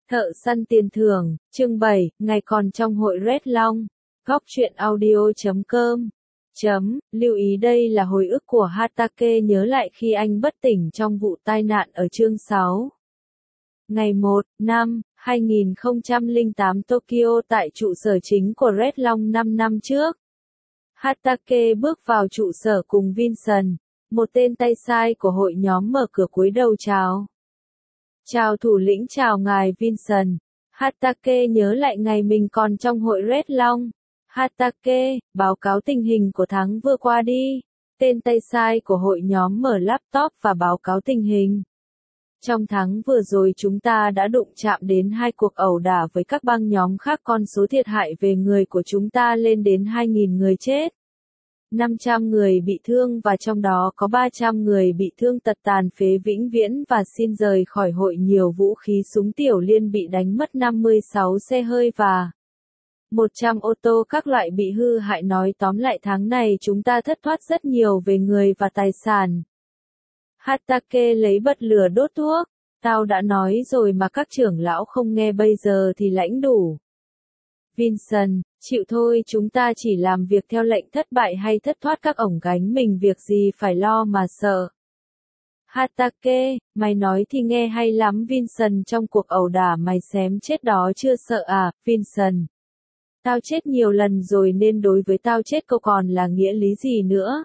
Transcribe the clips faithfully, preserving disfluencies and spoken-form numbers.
Thợ săn tiền thưởng, chương bảy, ngày còn trong hội Red Long. Góc truyện audio chấm com. Chấm, lưu ý đây là hồi ức của Hatake nhớ lại khi anh bất tỉnh trong vụ tai nạn ở chương sáu. Ngày một, năm, hai nghìn không trăm lẻ tám Tokyo tại trụ sở chính của Red Long năm năm trước. Hatake bước vào trụ sở cùng Vincent, một tên tay sai của hội nhóm mở cửa cúi đầu chào. Chào thủ lĩnh, chào ngài Vincent. Hatake nhớ lại ngày mình còn trong hội Red Long. Hatake, báo cáo tình hình của tháng vừa qua đi. Tên tay sai của hội nhóm mở laptop và báo cáo tình hình. Trong tháng vừa rồi chúng ta đã đụng chạm đến hai cuộc ẩu đả với các băng nhóm khác, con số thiệt hại về người của chúng ta lên đến hai nghìn người chết. năm trăm người bị thương và trong đó có ba trăm người bị thương tật tàn phế vĩnh viễn và xin rời khỏi hội. Nhiều vũ khí súng tiểu liên bị đánh mất, năm mươi sáu xe hơi và một trăm ô tô các loại bị hư hại. Nói tóm lại, tháng này chúng ta thất thoát rất nhiều về người và tài sản. Hatake lấy bật lửa đốt thuốc. Tao đã nói rồi mà các trưởng lão không nghe, bây giờ thì lãnh đủ. Vincent, chịu thôi, chúng ta chỉ làm việc theo lệnh, thất bại hay thất thoát các ổng gánh mình, việc gì phải lo mà sợ. Hatake, mày nói thì nghe hay lắm Vincent, trong cuộc ẩu đả mày xém chết đó chưa sợ à, Vincent? Tao chết nhiều lần rồi nên đối với tao chết câu còn là nghĩa lý gì nữa.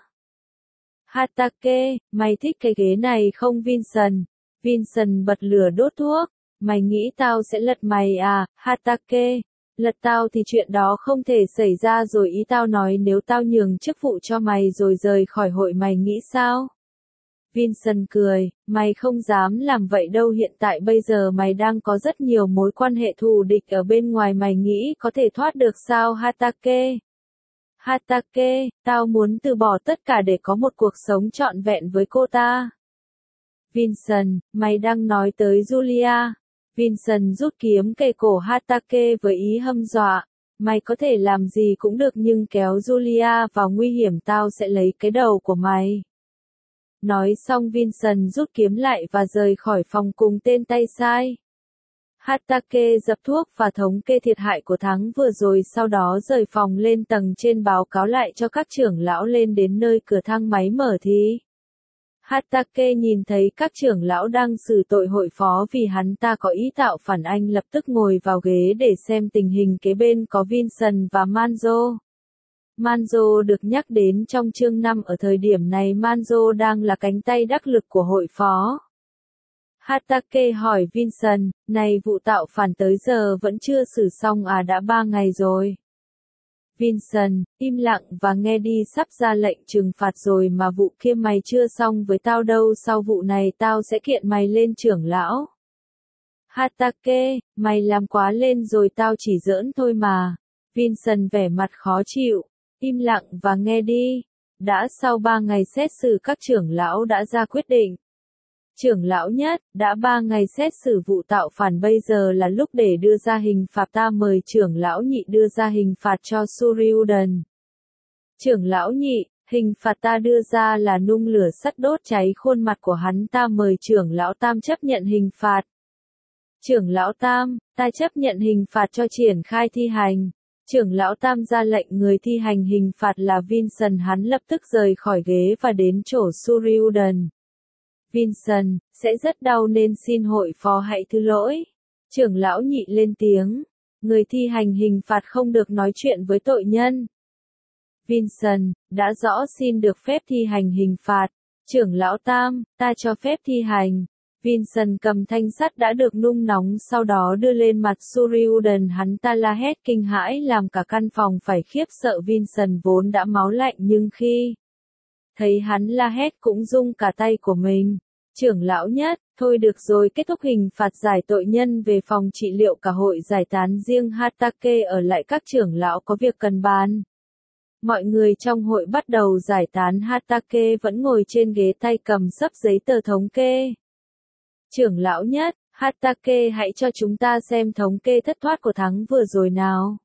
Hatake, mày thích cái ghế này không Vincent? Vincent bật lửa đốt thuốc. Mày nghĩ tao sẽ lật mày à, Hatake? Lật tao thì chuyện đó không thể xảy ra rồi, ý tao nói nếu tao nhường chức vụ cho mày rồi rời khỏi hội, mày nghĩ sao? Vincent cười, mày không dám làm vậy đâu, hiện tại bây giờ mày đang có rất nhiều mối quan hệ thù địch ở bên ngoài, mày nghĩ có thể thoát được sao Hatake? Hatake, tao muốn từ bỏ tất cả để có một cuộc sống trọn vẹn với cô ta. Vincent, mày đang nói tới Julia. Vincent rút kiếm kề cổ Hatake với ý hăm dọa. Mày có thể làm gì cũng được nhưng kéo Julia vào nguy hiểm tao sẽ lấy cái đầu của mày. Nói xong Vincent rút kiếm lại và rời khỏi phòng cùng tên tay sai. Hatake dập thuốc và thống kê thiệt hại của tháng vừa rồi, sau đó rời phòng lên tầng trên báo cáo lại cho các trưởng lão. Lên đến nơi cửa thang máy mở thì Hatake nhìn thấy các trưởng lão đang xử tội hội phó vì hắn ta có ý tạo phản. Anh lập tức ngồi vào ghế để xem tình hình, kế bên có Vincent và Manzo. Manzo được nhắc đến trong chương năm, ở thời điểm này Manzo đang là cánh tay đắc lực của hội phó. Hatake hỏi Vincent, này vụ tạo phản tới giờ vẫn chưa xử xong à, đã ba ngày rồi. Vincent, im lặng và nghe đi, sắp ra lệnh trừng phạt rồi mà vụ kia mày chưa xong với tao đâu, sau vụ này tao sẽ kiện mày lên trưởng lão. Hatake, mày làm quá lên rồi, tao chỉ giỡn thôi mà. Vincent vẻ mặt khó chịu, im lặng và nghe đi. Đã sau ba ngày xét xử, các trưởng lão đã ra quyết định. Trưởng lão nhất, đã ba ngày xét xử vụ tạo phản, bây giờ là lúc để đưa ra hình phạt. Ta mời trưởng lão nhị đưa ra hình phạt cho Suryudan. Trưởng lão nhị, hình phạt ta đưa ra là nung lửa sắt đốt cháy khuôn mặt của hắn. Ta mời trưởng lão tam chấp nhận hình phạt. Trưởng lão tam, ta chấp nhận hình phạt cho triển khai thi hành. Trưởng lão tam ra lệnh, người thi hành hình phạt là Vincent. Hắn lập tức rời khỏi ghế và đến chỗ Suryudan. Vincent, sẽ rất đau nên xin hội phó hãy thứ lỗi. Trưởng lão nhị lên tiếng. Người thi hành hình phạt không được nói chuyện với tội nhân. Vincent, đã rõ, xin được phép thi hành hình phạt. Trưởng lão tam, ta cho phép thi hành. Vincent cầm thanh sắt đã được nung nóng, sau đó đưa lên mặt Suryudan. Hắn ta la hét kinh hãi làm cả căn phòng phải khiếp sợ. Vincent vốn đã máu lạnh nhưng khi thấy hắn la hét cũng rung cả tay của mình. Trưởng lão nhất, thôi được rồi, kết thúc hình phạt, giải tội nhân về phòng trị liệu, cả hội giải tán, riêng Hatake ở lại, các trưởng lão có việc cần bàn. Mọi người trong hội bắt đầu giải tán. Hatake vẫn ngồi trên ghế, tay cầm sấp giấy tờ thống kê. Trưởng lão nhất, Hatake hãy cho chúng ta xem thống kê thất thoát của tháng vừa rồi nào.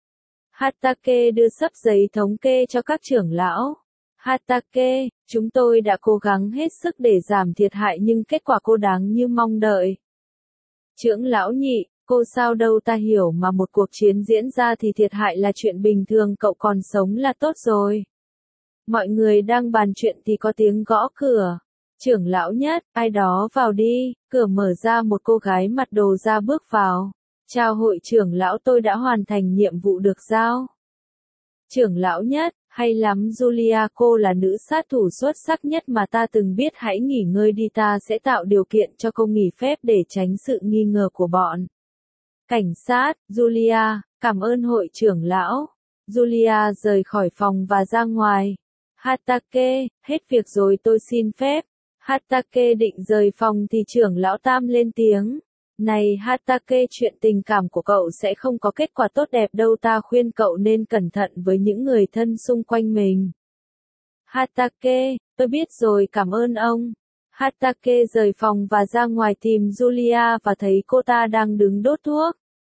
Hatake đưa sấp giấy thống kê cho các trưởng lão. Hatake, chúng tôi đã cố gắng hết sức để giảm thiệt hại nhưng kết quả cô đáng như mong đợi. Trưởng lão nhị, Cô sao đâu ta hiểu mà một cuộc chiến diễn ra thì thiệt hại là chuyện bình thường, cậu còn sống là tốt rồi. Mọi người đang bàn chuyện thì có tiếng gõ cửa. Trưởng lão Nhất, ai đó vào đi, cửa mở ra một cô gái mặc đồ da bước vào. Chào hội trưởng lão, tôi đã hoàn thành nhiệm vụ được giao. Trưởng lão Nhất, hay lắm Julia, cô là nữ sát thủ xuất sắc nhất mà ta từng biết, hãy nghỉ ngơi đi, ta sẽ tạo điều kiện cho cô nghỉ phép để tránh sự nghi ngờ của bọn cảnh sát. Julia, cảm ơn hội trưởng lão. Julia rời khỏi phòng và ra ngoài. Hatake, hết việc rồi, tôi xin phép. Hatake định rời phòng thì trưởng lão Tam lên tiếng. Này Hatake, chuyện tình cảm của cậu sẽ không có kết quả tốt đẹp đâu, ta khuyên cậu nên cẩn thận với những người thân xung quanh mình. Hatake, tôi biết rồi, cảm ơn ông. Hatake rời phòng và ra ngoài tìm Julia và thấy cô ta đang đứng đốt thuốc.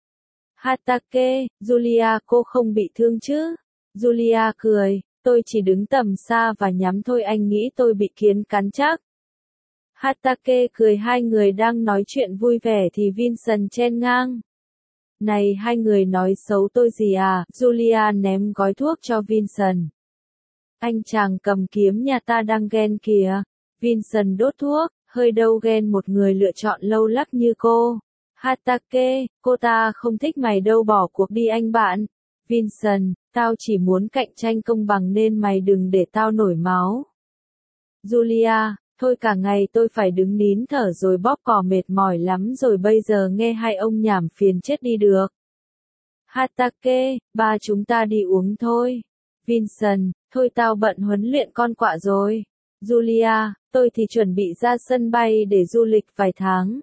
Hatake, Julia, cô không bị thương chứ? Julia cười, tôi chỉ đứng tầm xa và nhắm thôi, anh nghĩ tôi bị kiến cắn chắc. Hatake cười, hai người đang nói chuyện vui vẻ thì Vincent chen ngang. Này, hai người nói xấu tôi gì à? Julia ném gói thuốc cho Vincent. Anh chàng cầm kiếm nhà ta đang ghen kìa. Vincent đốt thuốc, hơi đâu ghen một người lựa chọn lâu lắc như cô. Hatake, cô ta không thích mày đâu, bỏ cuộc đi anh bạn. Vincent, tao chỉ muốn cạnh tranh công bằng nên mày đừng để tao nổi máu. Julia, thôi cả ngày tôi phải đứng nín thở rồi bóp cò, mệt mỏi lắm rồi, bây giờ nghe hai ông nhảm phiền chết đi được. Hatake, ba chúng ta đi uống thôi. Vincent, thôi tao bận huấn luyện con quạ rồi. Julia, tôi thì chuẩn bị ra sân bay để du lịch vài tháng.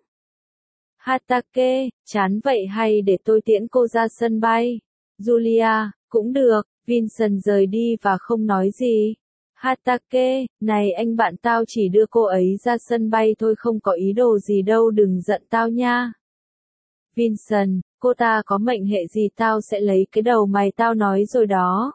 Hatake, chán vậy hay để tôi tiễn cô ra sân bay? Julia, cũng được. Vincent rời đi và không nói gì. Hatake, này anh bạn, tao chỉ đưa cô ấy ra sân bay thôi, không có ý đồ gì đâu, đừng giận tao nha. Vincent, cô ta có mệnh hệ gì tao sẽ lấy cái đầu mày, tao nói rồi đó.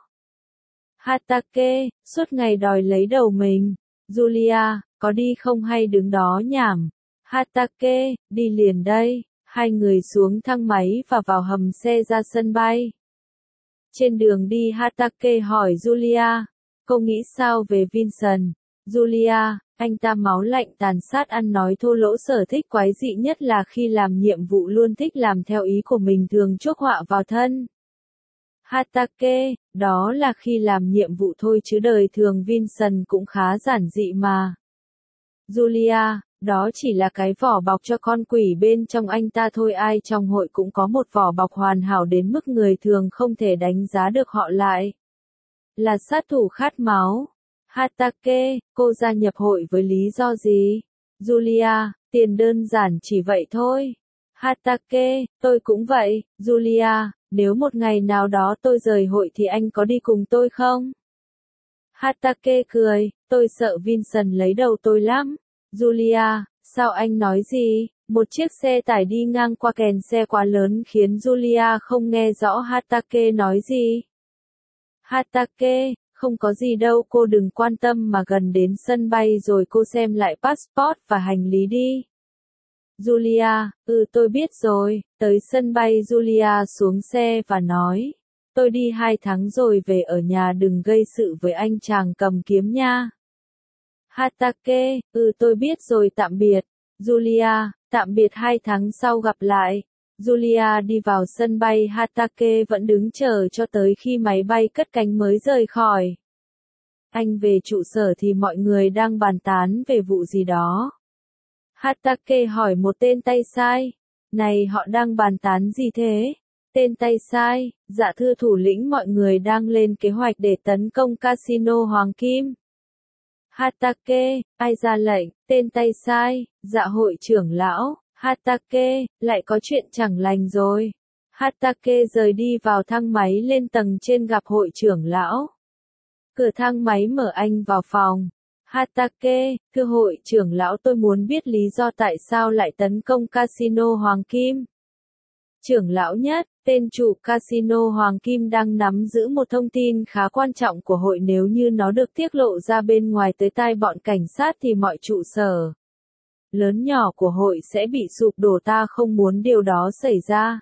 Hatake, suốt ngày đòi lấy đầu mình. Julia, có đi không hay đứng đó nhảm? Hatake, đi liền đây. Hai người xuống thang máy và vào hầm xe ra sân bay. Trên đường đi Hatake hỏi Julia, cô nghĩ sao về Vincent? Julia, anh ta máu lạnh tàn sát, ăn nói thô lỗ, sở thích quái dị nhất là khi làm nhiệm vụ luôn thích làm theo ý của mình, thường chuốc họa vào thân. Hatake, đó là khi làm nhiệm vụ thôi chứ đời thường Vincent cũng khá giản dị mà. Julia, đó chỉ là cái vỏ bọc cho con quỷ bên trong anh ta thôi, ai trong hội cũng có một vỏ bọc hoàn hảo đến mức người thường không thể đánh giá được họ lại. Là sát thủ khát máu. Hatake, cô gia nhập hội với lý do gì? Julia, tiền, đơn giản chỉ vậy thôi. Hatake, tôi cũng vậy. Julia, nếu một ngày nào đó tôi rời hội thì anh có đi cùng tôi không? Hatake cười, tôi sợ Vincent lấy đầu tôi lắm. Julia, sao anh nói gì? Một chiếc xe tải đi ngang qua, kèn xe quá lớn khiến Julia không nghe rõ Hatake nói gì. Hatake, không có gì đâu, cô đừng quan tâm mà gần đến sân bay rồi cô xem lại passport và hành lý đi. Julia, ừ tôi biết rồi. Tới sân bay Julia xuống xe và nói, tôi đi hai tháng rồi về ở nhà, đừng gây sự với anh chàng cầm kiếm nha. Hatake, ừ tôi biết rồi, tạm biệt. Julia, tạm biệt, hai tháng sau gặp lại. Julia đi vào sân bay, Hatake vẫn đứng chờ cho tới khi máy bay cất cánh mới rời khỏi. Anh về trụ sở thì mọi người đang bàn tán về vụ gì đó. Hatake hỏi một tên tay sai, này họ đang bàn tán gì thế? Tên tay sai, dạ thưa thủ lĩnh, mọi người đang lên kế hoạch để tấn công casino Hoàng Kim. Hatake, ai ra lệnh? Tên tay sai, dạ hội trưởng lão. Hatake, lại có chuyện chẳng lành rồi. Hatake rời đi vào thang máy lên tầng trên gặp hội trưởng lão. Cửa thang máy mở, anh vào phòng. Hatake, thưa hội trưởng lão, tôi muốn biết lý do tại sao lại tấn công casino Hoàng Kim. Trưởng lão Nhất, tên chủ casino Hoàng Kim đang nắm giữ một thông tin khá quan trọng của hội, nếu như nó được tiết lộ ra bên ngoài tới tai bọn cảnh sát thì mọi trụ sở lớn nhỏ của hội sẽ bị sụp đổ, ta không muốn điều đó xảy ra.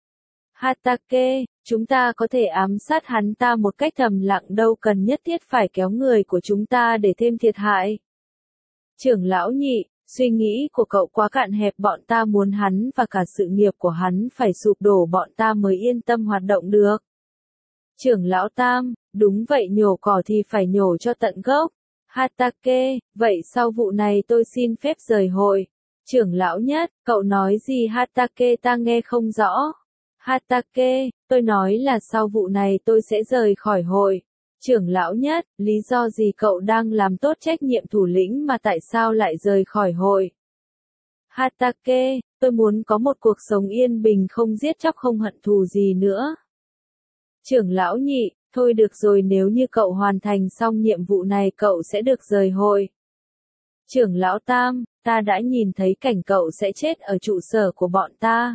Hatake, chúng ta có thể ám sát hắn ta một cách thầm lặng, đâu cần nhất thiết phải kéo người của chúng ta để thêm thiệt hại. Trưởng lão Nhị, suy nghĩ của cậu quá cạn hẹp, bọn ta muốn hắn và cả sự nghiệp của hắn phải sụp đổ bọn ta mới yên tâm hoạt động được. Trưởng lão Tam, đúng vậy, nhổ cỏ thì phải nhổ cho tận gốc. Hatake, vậy sau vụ này tôi xin phép rời hội. Trưởng lão Nhất, cậu nói gì Hatake, ta nghe không rõ. Hatake, tôi nói là sau vụ này tôi sẽ rời khỏi hội. Trưởng lão Nhất, lý do gì, cậu đang làm tốt trách nhiệm thủ lĩnh mà tại sao lại rời khỏi hội? Hatake, tôi muốn có một cuộc sống yên bình, không giết chóc, không hận thù gì nữa. Trưởng lão Nhị, thôi được rồi, nếu như cậu hoàn thành xong nhiệm vụ này cậu sẽ được rời hội. Trưởng lão Tam, ta đã nhìn thấy cảnh cậu sẽ chết ở trụ sở của bọn ta.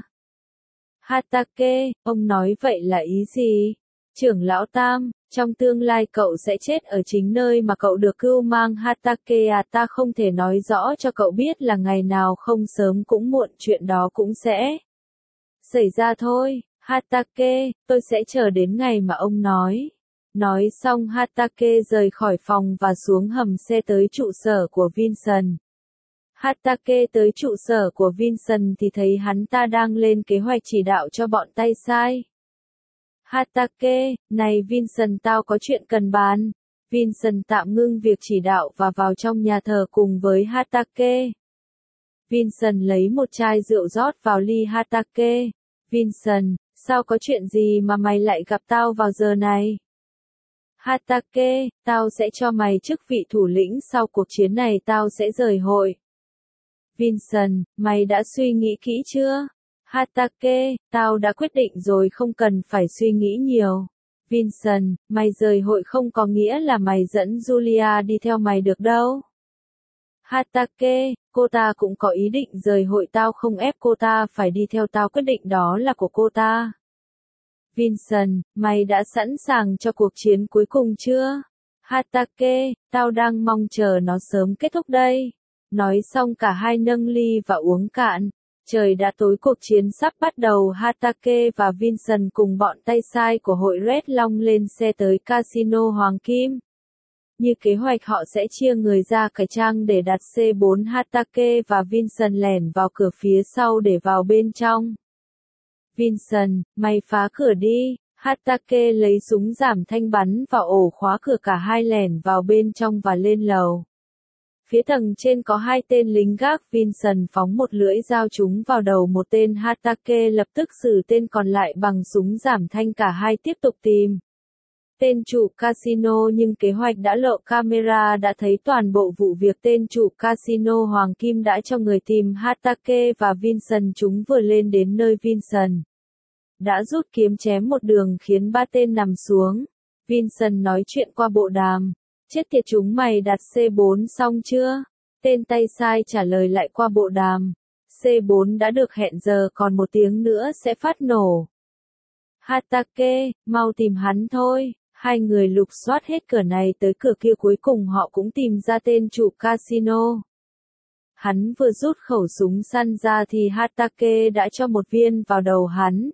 Hatake, ông nói vậy là ý gì? Trưởng lão Tam, trong tương lai cậu sẽ chết ở chính nơi mà cậu được cưu mang. Hatake à, ta không thể nói rõ cho cậu biết là ngày nào, không sớm cũng muộn chuyện đó cũng sẽ xảy ra thôi. Hatake, tôi sẽ chờ đến ngày mà ông nói. Nói xong Hatake rời khỏi phòng và xuống hầm xe tới trụ sở của Vincent. Hatake tới trụ sở của Vincent thì thấy hắn ta đang lên kế hoạch chỉ đạo cho bọn tay sai. Hatake, này Vincent, tao có chuyện cần bàn. Vincent tạm ngưng việc chỉ đạo và vào trong nhà thờ cùng với Hatake. Vincent lấy một chai rượu rót vào ly Hatake. Vincent, sao có chuyện gì mà mày lại gặp tao vào giờ này? Hatake, tao sẽ cho mày chức vị thủ lĩnh, sau cuộc chiến này tao sẽ rời hội. Vincent, mày đã suy nghĩ kỹ chưa? Hatake, tao đã quyết định rồi, không cần phải suy nghĩ nhiều. Vincent, mày rời hội không có nghĩa là mày dẫn Julia đi theo mày được đâu. Hatake, cô ta cũng có ý định rời hội, tao không ép cô ta phải đi theo tao, quyết định đó là của cô ta. Vincent, mày đã sẵn sàng cho cuộc chiến cuối cùng chưa? Hatake, tao đang mong chờ nó sớm kết thúc đây. Nói xong cả hai nâng ly và uống cạn. Trời đã tối, cuộc chiến sắp bắt đầu. Hatake và Vincent cùng bọn tay sai của hội Red Long lên xe tới Casino Hoàng Kim. Như kế hoạch họ sẽ chia người ra cải trang để đặt xê bốn. Hatake và Vincent lẻn vào cửa phía sau để vào bên trong. Vincent, mày phá cửa đi. Hatake lấy súng giảm thanh bắn vào ổ khóa cửa, cả hai lẻn vào bên trong và lên lầu. Phía tầng trên có hai tên lính gác. Vincent phóng một lưỡi dao trúng vào đầu một tên. Hatake lập tức xử tên còn lại bằng súng giảm thanh, cả hai tiếp tục tìm tên chủ casino, nhưng kế hoạch đã lộ, camera đã thấy toàn bộ vụ việc. Tên chủ casino Hoàng Kim đã cho người tìm Hatake và Vincent. Chúng vừa lên đến nơi, Vincent đã rút kiếm chém một đường khiến ba tên nằm xuống. Vincent nói chuyện qua bộ đàm. Chết tiệt, chúng mày đặt xê bốn xong chưa? Tên tay sai trả lời lại qua bộ đàm. xê bốn đã được hẹn giờ, còn một tiếng nữa sẽ phát nổ. Hatake, mau tìm hắn thôi. Hai người lục soát hết cửa này tới cửa kia, cuối cùng họ cũng tìm ra tên chủ casino. Hắn vừa rút khẩu súng săn ra thì Hatake đã cho một viên vào đầu hắn.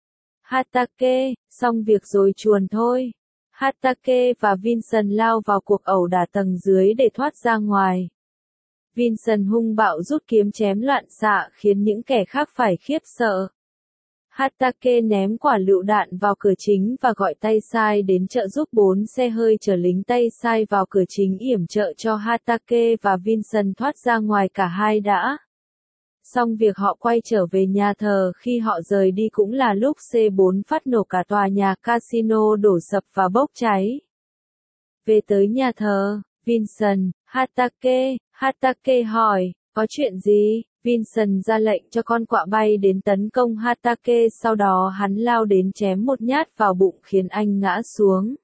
Hatake, xong việc rồi, chuồn thôi. Hatake và Vincent lao vào cuộc ẩu đả tầng dưới để thoát ra ngoài. Vincent hung bạo rút kiếm chém loạn xạ khiến những kẻ khác phải khiếp sợ. Hatake ném quả lựu đạn vào cửa chính và gọi tay sai đến trợ giúp. Bốn xe hơi chở lính tay sai vào cửa chính yểm trợ cho Hatake và Vincent thoát ra ngoài. Cả hai đã xong việc, họ quay trở về nhà thờ. Khi họ rời đi cũng là lúc xê bốn phát nổ, cả tòa nhà casino đổ sập và bốc cháy. Về tới nhà thờ, Vincent, Hatake, Hatake hỏi, có chuyện gì? Vincent ra lệnh cho con quạ bay đến tấn công Hatake, sau đó hắn lao đến chém một nhát vào bụng khiến anh ngã xuống.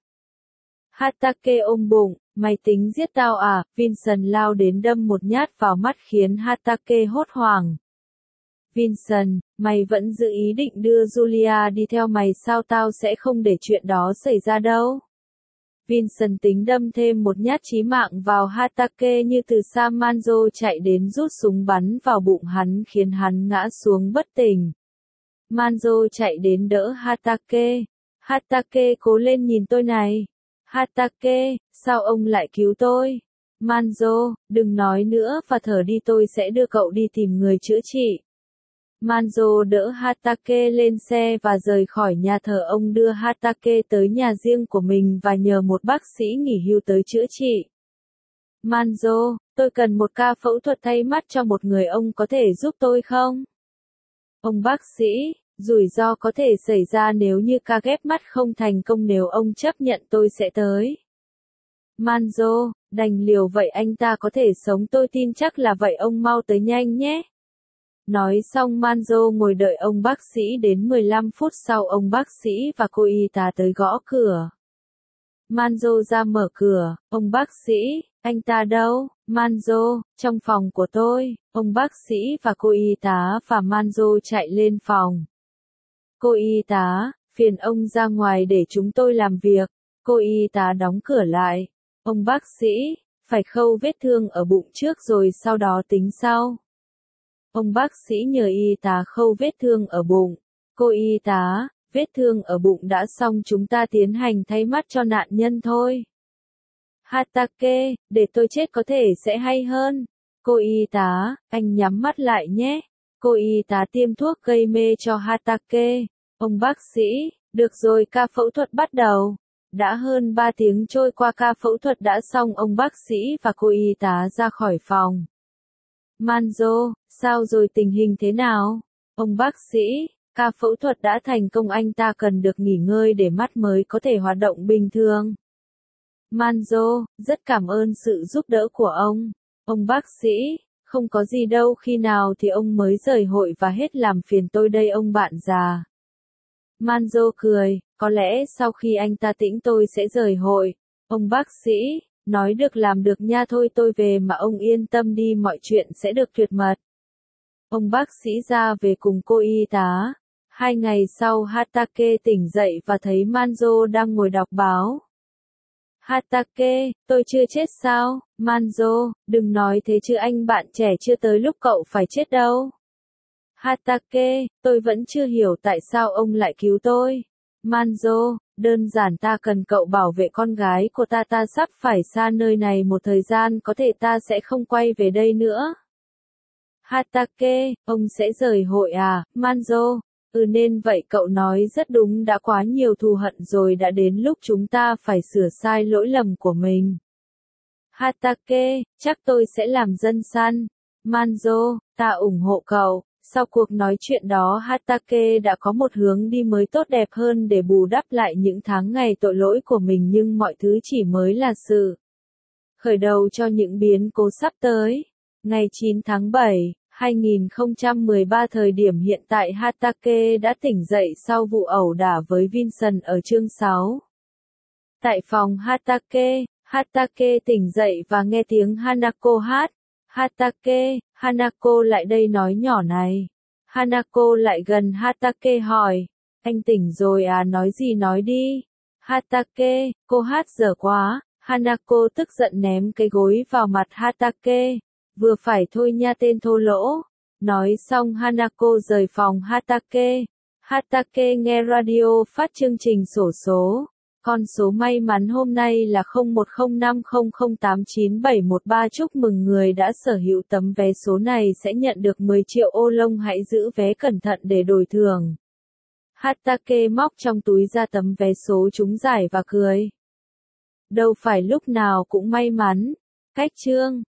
Hatake ôm bụng, mày tính giết tao à? Vincent lao đến đâm một nhát vào mắt khiến Hatake hốt hoảng. Vincent, mày vẫn giữ ý định đưa Julia đi theo mày sao? Tao sẽ không để chuyện đó xảy ra đâu. Vincent tính đâm thêm một nhát chí mạng vào Hatake như từ xa Manzo chạy đến rút súng bắn vào bụng hắn khiến hắn ngã xuống bất tỉnh. Manzo chạy đến đỡ Hatake. Hatake cố lên nhìn tôi này. Hatake, sao ông lại cứu tôi? Manzo, đừng nói nữa và thở đi tôi sẽ đưa cậu đi tìm người chữa trị. Manzo đỡ Hatake lên xe và rời khỏi nhà thờ. Ông đưa Hatake tới nhà riêng của mình và nhờ một bác sĩ nghỉ hưu tới chữa trị. Manzo, tôi cần một ca phẫu thuật thay mắt cho một người, ông có thể giúp tôi không? Ông bác sĩ, rủi ro có thể xảy ra nếu như ca ghép mắt không thành công, nếu ông chấp nhận tôi sẽ tới. Manzo, đành liều vậy anh ta có thể sống, tôi tin chắc là vậy, ông mau tới nhanh nhé. Nói xong Manzo ngồi đợi ông bác sĩ đến mười lăm phút sau ông bác sĩ và cô y tá tới gõ cửa. Manzo ra mở cửa, ông bác sĩ, anh ta đâu? Manzo, trong phòng của tôi, ông bác sĩ và cô y tá và Manzo chạy lên phòng. Cô y tá, phiền ông ra ngoài để chúng tôi làm việc. Cô y tá đóng cửa lại. Ông bác sĩ, phải khâu vết thương ở bụng trước rồi sau đó tính sau. Ông bác sĩ nhờ y tá khâu vết thương ở bụng. Cô y tá, vết thương ở bụng đã xong, chúng ta tiến hành thay mắt cho nạn nhân thôi. Hatake, để tôi chết có thể sẽ hay hơn. Cô y tá, anh nhắm mắt lại nhé. Cô y tá tiêm thuốc gây mê cho Hatake. Ông bác sĩ, được rồi, ca phẫu thuật bắt đầu. Đã hơn ba tiếng trôi qua, ca phẫu thuật đã xong, ông bác sĩ và cô y tá ra khỏi phòng. Manzo, sao rồi, tình hình thế nào? Ông bác sĩ, ca phẫu thuật đã thành công, anh ta cần được nghỉ ngơi để mắt mới có thể hoạt động bình thường. Manzo, rất cảm ơn sự giúp đỡ của ông. Ông bác sĩ, không có gì đâu, khi nào thì ông mới rời hội và hết làm phiền tôi đây ông bạn già. Manzo cười, có lẽ sau khi anh ta tĩnh tôi sẽ rời hội. Ông bác sĩ, nói được làm được nha, thôi tôi về mà ông yên tâm đi, mọi chuyện sẽ được tuyệt mật. Ông bác sĩ ra về cùng cô y tá. Hai ngày sau Hatake tỉnh dậy và thấy Manzo đang ngồi đọc báo. Hatake, tôi chưa chết sao? Manzo, đừng nói thế chứ anh bạn trẻ, chưa tới lúc cậu phải chết đâu. Hatake, tôi vẫn chưa hiểu tại sao ông lại cứu tôi. Manzo, đơn giản ta cần cậu bảo vệ con gái của ta, ta sắp phải xa nơi này một thời gian, có thể ta sẽ không quay về đây nữa. Hatake, ông sẽ rời hội à? Manzo, ừ nên vậy, cậu nói rất đúng, đã quá nhiều thù hận rồi, đã đến lúc chúng ta phải sửa sai lỗi lầm của mình. Hatake, chắc tôi sẽ làm dân săn. Manzo, ta ủng hộ cậu. Sau cuộc nói chuyện đó Hatake đã có một hướng đi mới tốt đẹp hơn để bù đắp lại những tháng ngày tội lỗi của mình, nhưng mọi thứ chỉ mới là sự khởi đầu cho những biến cố sắp tới. Ngày chín tháng bảy, hai nghìn không trăm mười ba, thời điểm hiện tại Hatake đã tỉnh dậy sau vụ ẩu đả với Vincent ở chương sáu. Tại phòng Hatake, Hatake tỉnh dậy và nghe tiếng Hanako hát. Hatake, Hanako lại đây, nói nhỏ này. Hanako lại gần Hatake hỏi, anh tỉnh rồi à, nói gì nói đi. Hatake, cô hát dở quá. Hanako tức giận ném cái gối vào mặt Hatake. Vừa phải thôi nha, tên thô lỗ. Nói xong Hanako rời phòng Hatake. Hatake nghe radio phát chương trình xổ số. Con số may mắn hôm nay là không một không năm không không tám chín bảy một ba. Chúc mừng người đã sở hữu tấm vé số này sẽ nhận được mười triệu ô lông, hãy giữ vé cẩn thận để đổi thưởng. Hatake móc trong túi ra tấm vé số trúng giải và cười. Đâu phải lúc nào cũng may mắn. Cách chương